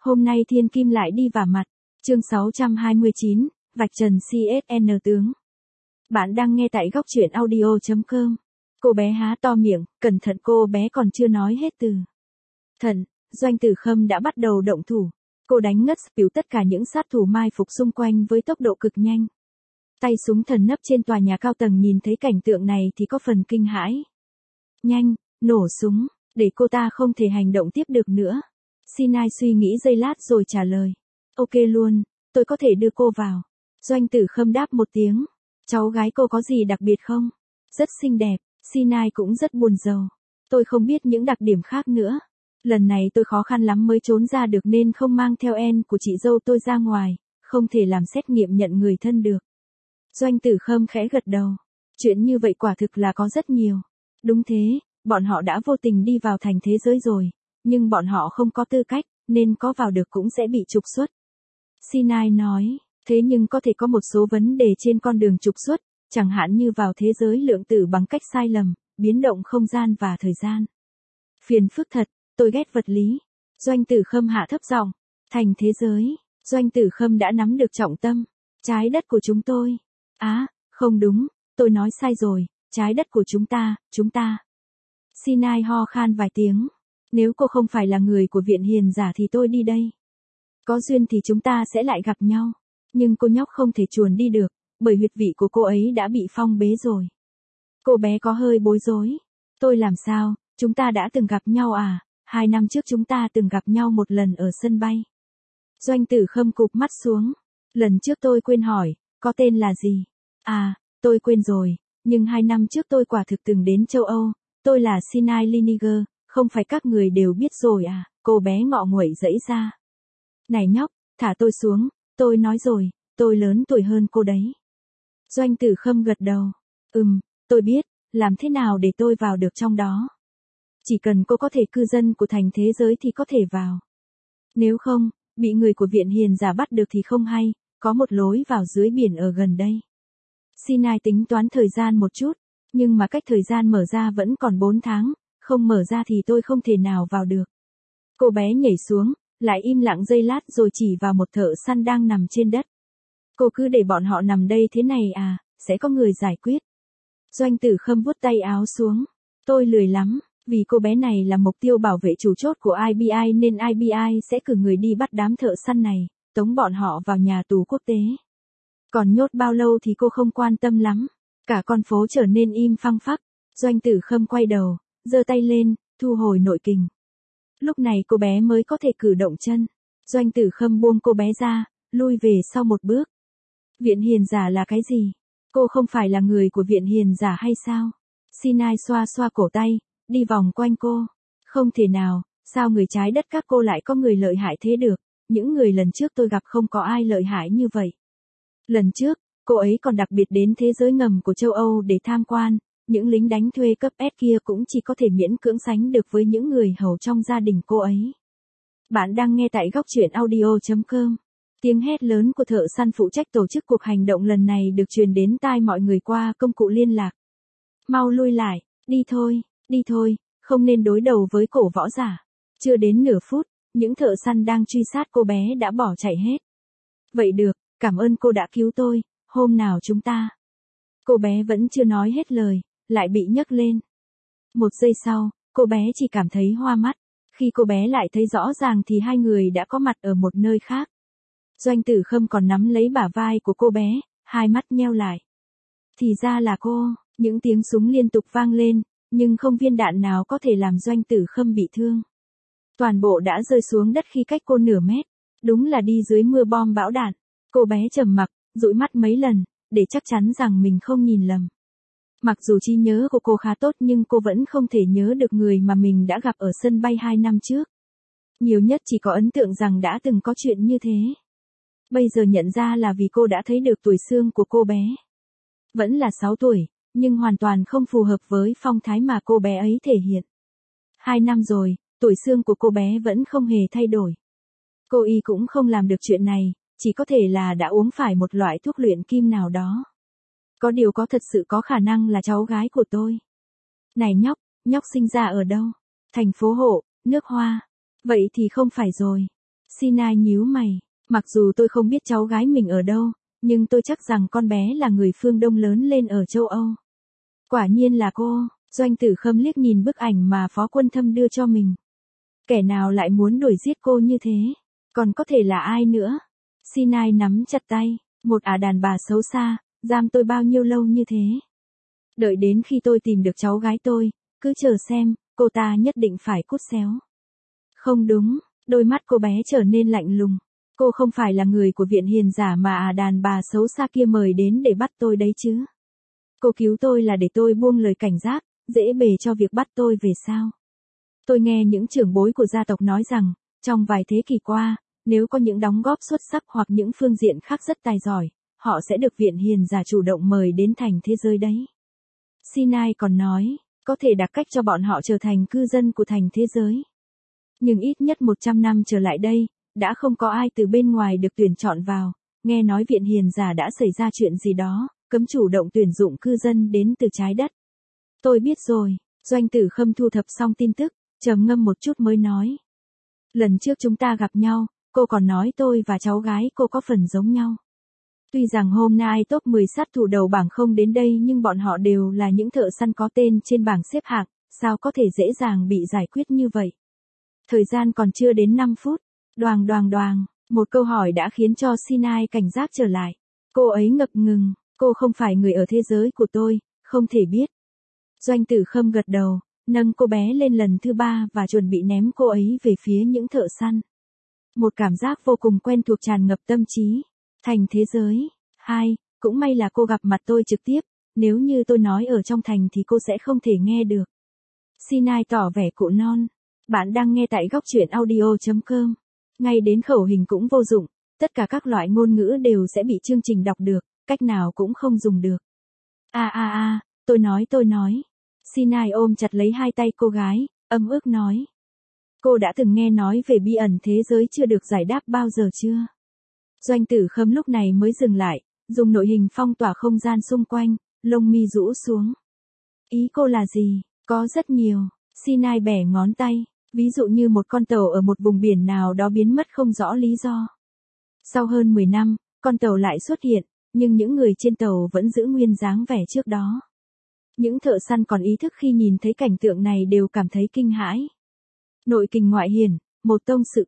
Hôm nay thiên kim lại đi vả mặt. Chương 629, vạch trần CSN tướng. Bạn đang nghe tại góc truyện audio.com. Cô bé há to miệng, cẩn thận, cô bé còn chưa nói hết từ. Thần, Doanh Tử Khâm đã bắt đầu động thủ. Cô đánh ngất xỉu tất cả những sát thủ mai phục xung quanh với tốc độ cực nhanh. Tay súng thần nấp trên tòa nhà cao tầng nhìn thấy cảnh tượng này thì có phần kinh hãi. Nhanh, nổ súng, để cô ta không thể hành động tiếp được nữa. Sinai suy nghĩ giây lát rồi trả lời. Ok luôn, tôi có thể đưa cô vào. Doanh Tử Khâm đáp một tiếng. Cháu gái cô có gì đặc biệt không? Rất xinh đẹp. Sinai cũng rất buồn rầu. Tôi không biết những đặc điểm khác nữa. Lần này tôi khó khăn lắm mới trốn ra được nên không mang theo en của chị dâu tôi ra ngoài, không thể làm xét nghiệm nhận người thân được. Doanh Tử Khâm khẽ gật đầu. Chuyện như vậy quả thực là có rất nhiều. Đúng thế, bọn họ đã vô tình đi vào thành thế giới rồi, nhưng bọn họ không có tư cách, nên có vào được cũng sẽ bị trục xuất. Sinai nói, thế nhưng có thể có một số vấn đề trên con đường trục xuất, chẳng hạn như vào thế giới lượng tử bằng cách sai lầm, biến động không gian và thời gian. Phiền phức thật, tôi ghét vật lý. Doanh Tử Khâm hạ thấp giọng. Thành thế giới. Doanh Tử Khâm đã nắm được trọng tâm. Trái đất của chúng tôi. Không đúng, tôi nói sai rồi, trái đất của chúng ta. Sinai ho khan vài tiếng. Nếu cô không phải là người của viện hiền giả thì tôi đi đây. Có duyên thì chúng ta sẽ lại gặp nhau. Nhưng cô nhóc không thể chuồn đi được, bởi huyệt vị của cô ấy đã bị phong bế rồi. Cô bé có hơi bối rối. Tôi làm sao, chúng ta đã từng gặp nhau à? 2 năm trước chúng ta từng gặp nhau một lần ở sân bay. Doanh Tử Khâm cụp mắt xuống. Lần trước tôi quên hỏi, có tên là gì? Tôi quên rồi, nhưng 2 năm trước tôi quả thực từng đến châu Âu. Tôi là Sinai Liniger, không phải các người đều biết rồi à? Cô bé ngọ nguậy giãy ra. Này nhóc, thả tôi xuống, tôi nói rồi, tôi lớn tuổi hơn cô đấy. Doanh Tử Khâm gật đầu. Tôi biết, làm thế nào để tôi vào được trong đó? Chỉ cần cô có thể cư dân của thành thế giới thì có thể vào. Nếu không, bị người của viện hiền giả bắt được thì không hay, có một lối vào dưới biển ở gần đây. Sinai tính toán thời gian một chút, nhưng mà cách thời gian mở ra vẫn còn 4 tháng, không mở ra thì tôi không thể nào vào được. Cô bé nhảy xuống, lại im lặng giây lát rồi chỉ vào một thợ săn đang nằm trên đất. Cô cứ để bọn họ nằm đây thế này à, sẽ có người giải quyết. Doanh Tử Khâm vuốt tay áo xuống. Tôi lười lắm, vì cô bé này là mục tiêu bảo vệ chủ chốt của IBI nên IBI sẽ cử người đi bắt đám thợ săn này, tống bọn họ vào nhà tù quốc tế. Còn nhốt bao lâu thì cô không quan tâm lắm. Cả con phố trở nên im phăng phắc. Doanh Tử Khâm quay đầu, giơ tay lên, thu hồi nội kình. Lúc này cô bé mới có thể cử động chân. Doanh Tử Khâm buông cô bé ra, lui về sau một bước. Viện hiền giả là cái gì? Cô không phải là người của viện hiền giả hay sao? Sinai xoa xoa cổ tay, đi vòng quanh cô. Không thể nào, sao người trái đất các cô lại có người lợi hại thế được? Những người lần trước tôi gặp không có ai lợi hại như vậy. Lần trước, cô ấy còn đặc biệt đến thế giới ngầm của châu Âu để tham quan. Những lính đánh thuê cấp S kia cũng chỉ có thể miễn cưỡng sánh được với những người hầu trong gia đình cô ấy. Bạn đang nghe tại góc truyện audio.com. Tiếng hét lớn của thợ săn phụ trách tổ chức cuộc hành động lần này được truyền đến tai mọi người qua công cụ liên lạc. Mau lui lại, đi thôi, không nên đối đầu với cổ võ giả. Chưa đến nửa phút, những thợ săn đang truy sát cô bé đã bỏ chạy hết. Vậy được, cảm ơn cô đã cứu tôi, hôm nào chúng ta. Cô bé vẫn chưa nói hết lời, lại bị nhấc lên. Một giây sau, cô bé chỉ cảm thấy hoa mắt. Khi cô bé lại thấy rõ ràng thì hai người đã có mặt ở một nơi khác. Doanh Tử Khâm còn nắm lấy bả vai của cô bé, hai mắt nheo lại. Thì ra là cô, những tiếng súng liên tục vang lên, nhưng không viên đạn nào có thể làm Doanh Tử Khâm bị thương. Toàn bộ đã rơi xuống đất khi cách cô nửa mét. Đúng là đi dưới mưa bom bão đạn. Cô bé trầm mặc, dụi mắt mấy lần, để chắc chắn rằng mình không nhìn lầm. Mặc dù trí nhớ của cô khá tốt nhưng cô vẫn không thể nhớ được người mà mình đã gặp ở sân bay 2 năm trước. Nhiều nhất chỉ có ấn tượng rằng đã từng có chuyện như thế. Bây giờ nhận ra là vì cô đã thấy được tuổi xương của cô bé. Vẫn là 6 tuổi, nhưng hoàn toàn không phù hợp với phong thái mà cô bé ấy thể hiện. 2 năm rồi, tuổi xương của cô bé vẫn không hề thay đổi. Cô y cũng không làm được chuyện này, chỉ có thể là đã uống phải một loại thuốc luyện kim nào đó. Có điều có thật sự có khả năng là cháu gái của tôi. Này nhóc sinh ra ở đâu? Thành phố Hộ, nước Hoa. Vậy thì không phải rồi. Sinai nhíu mày, mặc dù tôi không biết cháu gái mình ở đâu, nhưng tôi chắc rằng con bé là người phương Đông lớn lên ở châu Âu. Quả nhiên là cô. Doanh Tử Khâm liếc nhìn bức ảnh mà Phó Quân Thâm đưa cho mình. Kẻ nào lại muốn đuổi giết cô như thế? Còn có thể là ai nữa? Sinai nắm chặt tay, một đàn bà xấu xa, giam tôi bao nhiêu lâu như thế? Đợi đến khi tôi tìm được cháu gái tôi, cứ chờ xem, cô ta nhất định phải cút xéo. Không đúng, đôi mắt cô bé trở nên lạnh lùng. Cô không phải là người của viện hiền giả mà đàn bà xấu xa kia mời đến để bắt tôi đấy chứ. Cô cứu tôi là để tôi buông lời cảnh giác, dễ bề cho việc bắt tôi về sao. Tôi nghe những trưởng bối của gia tộc nói rằng, trong vài thế kỷ qua, nếu có những đóng góp xuất sắc hoặc những phương diện khác rất tài giỏi, họ sẽ được viện hiền giả chủ động mời đến thành thế giới đấy. Sinai còn nói, có thể đặt cách cho bọn họ trở thành cư dân của thành thế giới. Nhưng ít nhất 100 năm trở lại đây, đã không có ai từ bên ngoài được tuyển chọn vào, nghe nói viện hiền giả đã xảy ra chuyện gì đó, cấm chủ động tuyển dụng cư dân đến từ trái đất. Tôi biết rồi, Doanh Tử Khâm thu thập xong tin tức, trầm ngâm một chút mới nói. Lần trước chúng ta gặp nhau, cô còn nói tôi và cháu gái cô có phần giống nhau. Tuy rằng hôm nay top 10 sát thủ đầu bảng không đến đây nhưng bọn họ đều là những thợ săn có tên trên bảng xếp hạng, sao có thể dễ dàng bị giải quyết như vậy. Thời gian còn chưa đến 5 phút, đoàng đoàng đoàng, một câu hỏi đã khiến cho Sinai cảnh giác trở lại. Cô ấy ngập ngừng, cô không phải người ở thế giới của tôi, không thể biết. Doanh Tử Khâm gật đầu, nâng cô bé lên lần thứ 3 và chuẩn bị ném cô ấy về phía những thợ săn. Một cảm giác vô cùng quen thuộc tràn ngập tâm trí. Thành thế giới. 2, cũng may là cô gặp mặt tôi trực tiếp, nếu như tôi nói ở trong thành thì cô sẽ không thể nghe được. Sinai tỏ vẻ cụ non. Bạn đang nghe tại góc truyện audio.com. Ngay đến khẩu hình cũng vô dụng, tất cả các loại ngôn ngữ đều sẽ bị chương trình đọc được, cách nào cũng không dùng được. Tôi nói. Sinai ôm chặt lấy hai tay cô gái, ấm ức nói. Cô đã từng nghe nói về bí ẩn thế giới chưa được giải đáp bao giờ chưa? Doanh Tử Khâm lúc này mới dừng lại, dùng nội hình phong tỏa không gian xung quanh, lông mi rũ xuống. Ý cô là gì? Có rất nhiều. Sinai bẻ ngón tay, ví dụ như một con tàu ở một vùng biển nào đó biến mất không rõ lý do. Sau hơn 10 năm, con tàu lại xuất hiện, nhưng những người trên tàu vẫn giữ nguyên dáng vẻ trước đó. Những thợ săn còn ý thức khi nhìn thấy cảnh tượng này đều cảm thấy kinh hãi. Nội kình ngoại hiển, một tông sự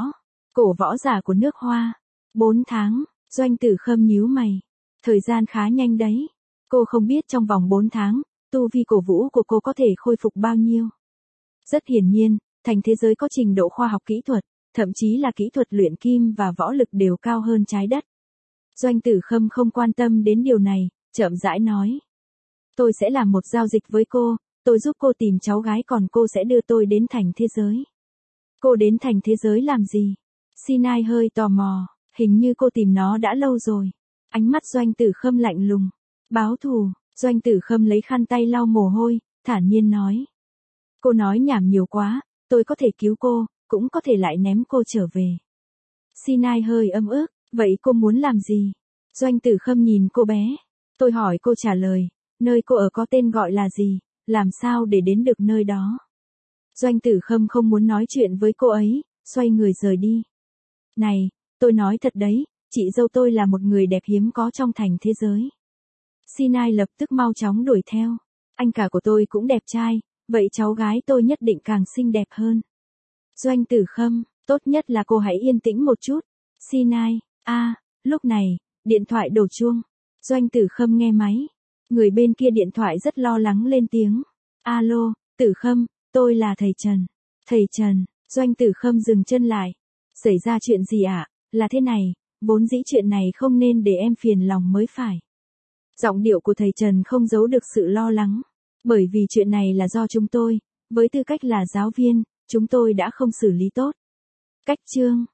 cổ võ giả của nước Hoa. 4 tháng, Doanh Tử Khâm nhíu mày. Thời gian khá nhanh đấy. Cô không biết trong vòng 4 tháng, tu vi cổ vũ của cô có thể khôi phục bao nhiêu. Rất hiển nhiên, thành thế giới có trình độ khoa học kỹ thuật, thậm chí là kỹ thuật luyện kim và võ lực đều cao hơn trái đất. Doanh Tử Khâm không quan tâm đến điều này, chậm rãi nói. Tôi sẽ làm một giao dịch với cô, tôi giúp cô tìm cháu gái còn cô sẽ đưa tôi đến thành thế giới. Cô đến thành thế giới làm gì? Sinai hơi tò mò, hình như cô tìm nó đã lâu rồi. Ánh mắt Doanh Tử Khâm lạnh lùng. Báo thù, Doanh Tử Khâm lấy khăn tay lau mồ hôi, thản nhiên nói. Cô nói nhảm nhiều quá, tôi có thể cứu cô, cũng có thể lại ném cô trở về. Sinai hơi ấm ức, vậy cô muốn làm gì? Doanh Tử Khâm nhìn cô bé. Tôi hỏi cô trả lời, nơi cô ở có tên gọi là gì, làm sao để đến được nơi đó? Doanh Tử Khâm không muốn nói chuyện với cô ấy, xoay người rời đi. Này, tôi nói thật đấy, chị dâu tôi là một người đẹp hiếm có trong thành thế giới. Sinai lập tức mau chóng đuổi theo. Anh cả của tôi cũng đẹp trai, vậy cháu gái tôi nhất định càng xinh đẹp hơn. Doanh Tử Khâm, tốt nhất là cô hãy yên tĩnh một chút. Sinai, lúc này, điện thoại đổ chuông. Doanh Tử Khâm nghe máy. Người bên kia điện thoại rất lo lắng lên tiếng. Alo, Tử Khâm, tôi là thầy Trần. Thầy Trần, Doanh Tử Khâm dừng chân lại. Xảy ra chuyện gì ạ? Là thế này, vốn dĩ chuyện này không nên để em phiền lòng mới phải. Giọng điệu của thầy Trần không giấu được sự lo lắng. Bởi vì chuyện này là do chúng tôi, với tư cách là giáo viên, chúng tôi đã không xử lý tốt. Cách chương.